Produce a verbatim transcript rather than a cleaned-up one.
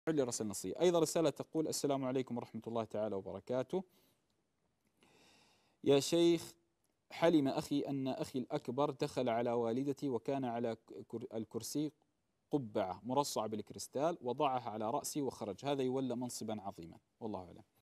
اللي رسل نصية. أيضا رسالة تقول: السلام عليكم ورحمة الله تعالى وبركاته. يا شيخ، حلم أخي أن أخي الأكبر دخل على والدتي وكان على الكرسي قبعة مرصعة بالكريستال، وضعها على رأسي وخرج، هذا يولى منصبا عظيما، والله أعلم.